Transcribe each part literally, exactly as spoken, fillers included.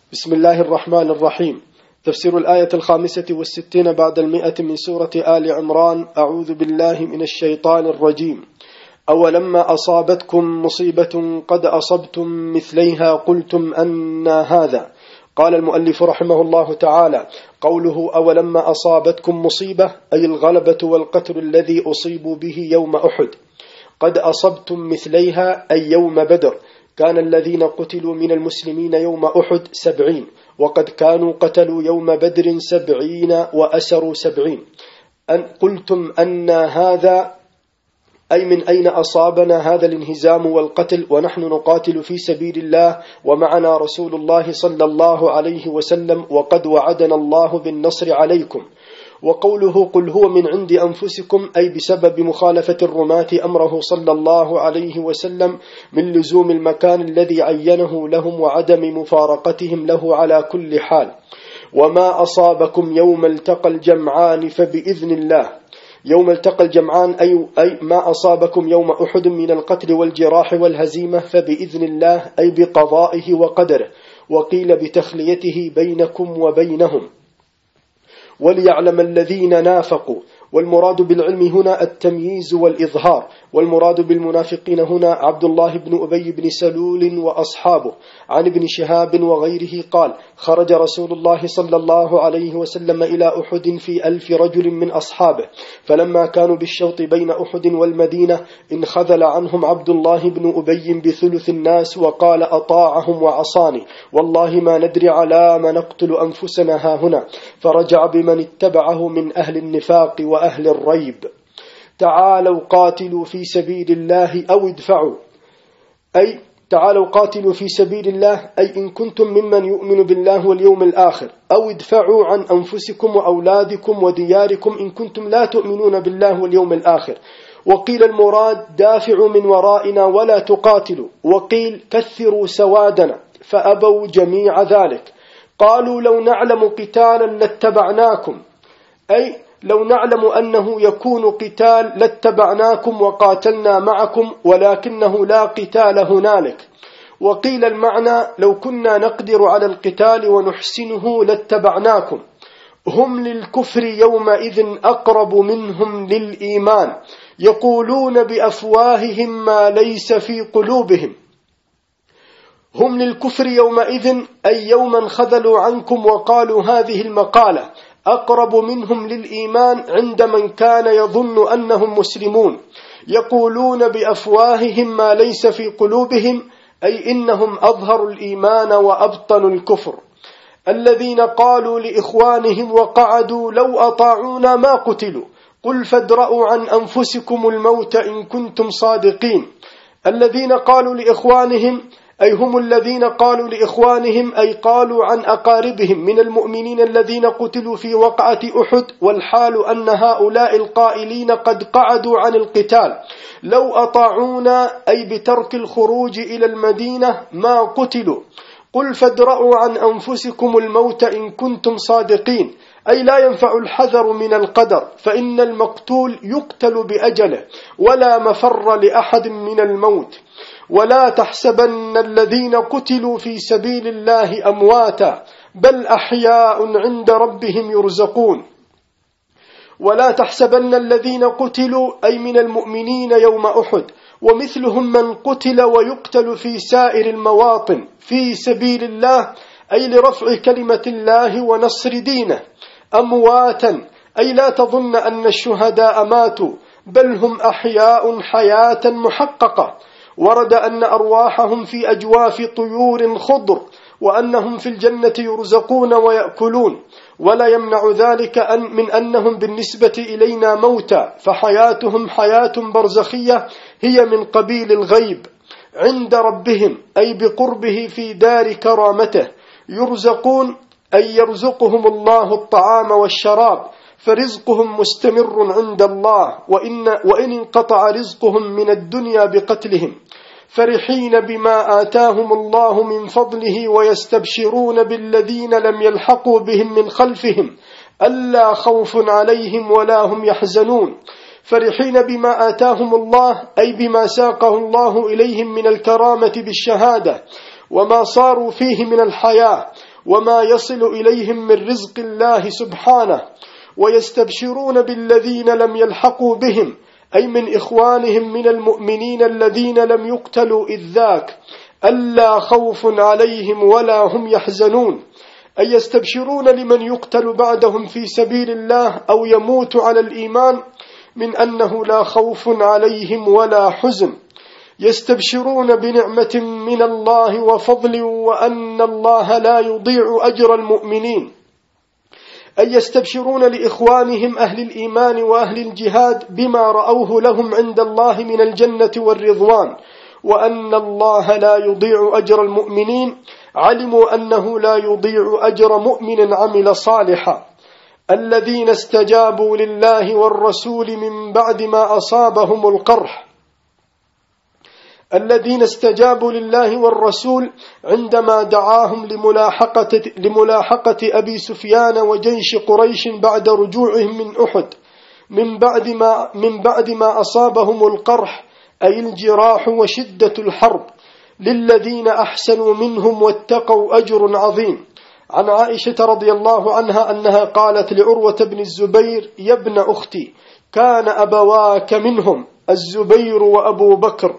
بسم الله الرحمن الرحيم. تفسير الآية الخامسة والستين بعد المئة من سورة آل عمران. أعوذ بالله من الشيطان الرجيم. أولما أصابتكم مصيبة قد أصبتم مثليها قلتم أن هذا. قال المؤلف رحمه الله تعالى: قوله أولما أصابتكم مصيبة أي الغلبة والقتل الذي أصيبوا به يوم أحد. قد أصبتم مثليها أي يوم بدر. كان الذين قتلوا من المسلمين يوم أحد سبعين، وقد كانوا قتلوا يوم بدر سبعين وأسروا سبعين. أن قلتم أن هذا أي من أين أصابنا هذا الانهزام والقتل ونحن نقاتل في سبيل الله ومعنا رسول الله صلى الله عليه وسلم وقد وعدنا الله بالنصر عليكم. وقوله قل هو من عند أنفسكم أي بسبب مخالفة الرماة أمره صلى الله عليه وسلم من لزوم المكان الذي عينه لهم وعدم مفارقتهم له على كل حال. وما أصابكم يوم التقى الجمعان فبإذن الله. يوم التقى الجمعان أي, أي ما أصابكم يوم أحد من القتل والجراح والهزيمة فبإذن الله أي بقضائه وقدره، وقيل بتخليته بينكم وبينهم. وليعلم الذين نافقوا. والمراد بالعلم هنا التمييز والإظهار، والمراد بالمنافقين هنا عبد الله بن أبي بن سلول وأصحابه. عن ابن شهاب وغيره قال: خرج رسول الله صلى الله عليه وسلم إلى أحد في ألف رجل من أصحابه، فلما كانوا بالشوط بين أحد والمدينة انخذل عنهم عبد الله بن أبي بثلث الناس وقال: أطاعهم وعصاني والله ما ندري على ما نقتل أنفسنا هاهنا. فرجع بمن اتبعه من أهل النفاق وأهل الريب. تعالوا قاتلوا في سبيل الله أو ادفعوا، أي تعالوا قاتلوا في سبيل الله أي إن كنتم ممن يؤمن بالله واليوم الآخر، أو ادفعوا عن أنفسكم وأولادكم ودياركم إن كنتم لا تؤمنون بالله واليوم الآخر. وقيل المراد دافعوا من ورائنا ولا تقاتلوا، وقيل كثروا سوادنا، فأبوا جميع ذلك. قالوا لو نعلم قتالا لاتبعناكم، أي لو نعلم أنه يكون قتال لاتبعناكم وقاتلنا معكم، ولكنه لا قتال هنالك. وقيل المعنى لو كنا نقدر على القتال ونحسنه لاتبعناكم. هم للكفر يومئذ أقرب منهم للإيمان، يقولون بأفواههم ما ليس في قلوبهم. هم للكفر يومئذ أي يوما خذلوا عنكم وقالوا هذه المقالة، أقرب منهم للإيمان عند من كان يظن أنهم مسلمون. يقولون بأفواههم ما ليس في قلوبهم أي إنهم أظهروا الإيمان وأبطنوا الكفر. الذين قالوا لإخوانهم وقعدوا لو أطاعونا ما قتلوا قل فادرءوا عن أنفسكم الموت إن كنتم صادقين. الذين قالوا لإخوانهم أي هم الذين قالوا لإخوانهم أي قالوا عن أقاربهم من المؤمنين الذين قتلوا في وقعة أحد، والحال أن هؤلاء القائلين قد قعدوا عن القتال لو أطاعونا أي بترك الخروج إلى المدينة ما قتلوا. قل فادرءوا عن أنفسكم الموت إن كنتم صادقين، أي لا ينفع الحذر من القدر، فإن المقتول يقتل بأجله ولا مفر لأحد من الموت. ولا تحسبن الذين قتلوا في سبيل الله أمواتا بل أحياء عند ربهم يرزقون. ولا تحسبن الذين قتلوا أي من المؤمنين يوم أحد، ومثلهم من قتل ويقتل في سائر المواطن في سبيل الله أي لرفع كلمة الله ونصر دينه. أمواتا أي لا تظن أن الشهداء ماتوا بل هم أحياء حياة محققة. ورد أن أرواحهم في أجواف طيور خضر، وأنهم في الجنة يرزقون ويأكلون، ولا يمنع ذلك أن من أنهم بالنسبة إلينا موتى، فحياتهم حياة برزخية هي من قبيل الغيب عند ربهم أي بقربه في دار كرامته. يرزقون أي يرزقهم الله الطعام والشراب، فرزقهم مستمر عند الله، وإن, وإن انقطع رزقهم من الدنيا بقتلهم. فرحين بما آتاهم الله من فضله ويستبشرون بالذين لم يلحقوا بهم من خلفهم ألا خوف عليهم ولا هم يحزنون. فرحين بما آتاهم الله أي بما ساقه الله إليهم من الكرامة بالشهادة وما صاروا فيه من الحياة، وما يصل إليهم من رزق الله سبحانه، ويستبشرون بالذين لم يلحقوا بهم، أي من إخوانهم من المؤمنين الذين لم يقتلوا إذ ذاك، ألا خوف عليهم ولا هم يحزنون، أي يستبشرون لمن يقتل بعدهم في سبيل الله أو يموت على الإيمان من أنه لا خوف عليهم ولا حزن. يستبشرون بنعمة من الله وفضل وأن الله لا يضيع أجر المؤمنين، أي يستبشرون لإخوانهم أهل الإيمان وأهل الجهاد بما رأوه لهم عند الله من الجنة والرضوان، وأن الله لا يضيع أجر المؤمنين، علموا أنه لا يضيع أجر مؤمن عمل صالحا. الذين استجابوا لله والرسول من بعد ما أصابهم القرح، الذين استجابوا لله والرسول عندما دعاهم لملاحقة, لملاحقة أبي سفيان وجيش قريش بعد رجوعهم من أحد، من بعد ما, من بعد ما أصابهم القرح أي الجراح وشدة الحرب. للذين أحسنوا منهم واتقوا أجر عظيم. عن عائشة رضي الله عنها أنها قالت لعروة بن الزبير: يا ابن أختي، كان أبواك منهم الزبير وأبو بكر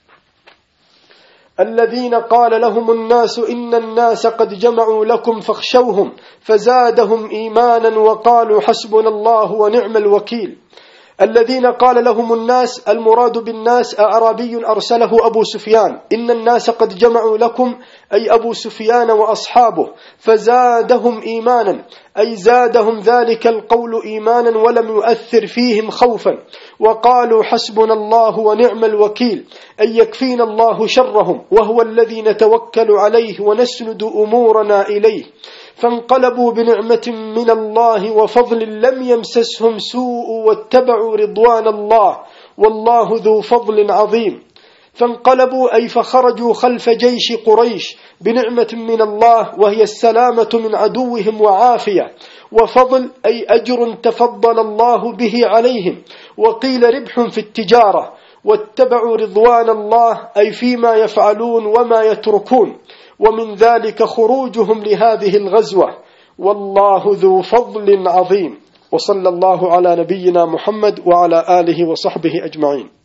الذين قال لهم الناس إن الناس قد جمعوا لكم فاخشوهم فزادهم إيمانا وقالوا حسبنا الله ونعم الوكيل. الذين قال لهم الناس، المراد بالناس أعرابي أرسله أبو سفيان، إن الناس قد جمعوا لكم أي أبو سفيان وأصحابه، فزادهم إيمانا أي زادهم ذلك القول إيمانا ولم يؤثر فيهم خوفا، وقالوا حسبنا الله ونعم الوكيل أي يكفينا الله شرهم وهو الذي نتوكل عليه ونسند أمورنا إليه. فانقلبوا بنعمة من الله وفضل لم يمسسهم سوء واتبعوا رضوان الله والله ذو فضل عظيم. فانقلبوا أي فخرجوا خلف جيش قريش بنعمة من الله وهي السلامة من عدوهم وعافية، وفضل أي أجر تفضل الله به عليهم، وقيل ربح في التجارة. واتبعوا رضوان الله أي فيما يفعلون وما يتركون، ومن ذلك خروجهم لهذه الغزوة، والله ذو فضل عظيم. وصلى الله على نبينا محمد وعلى آله وصحبه أجمعين.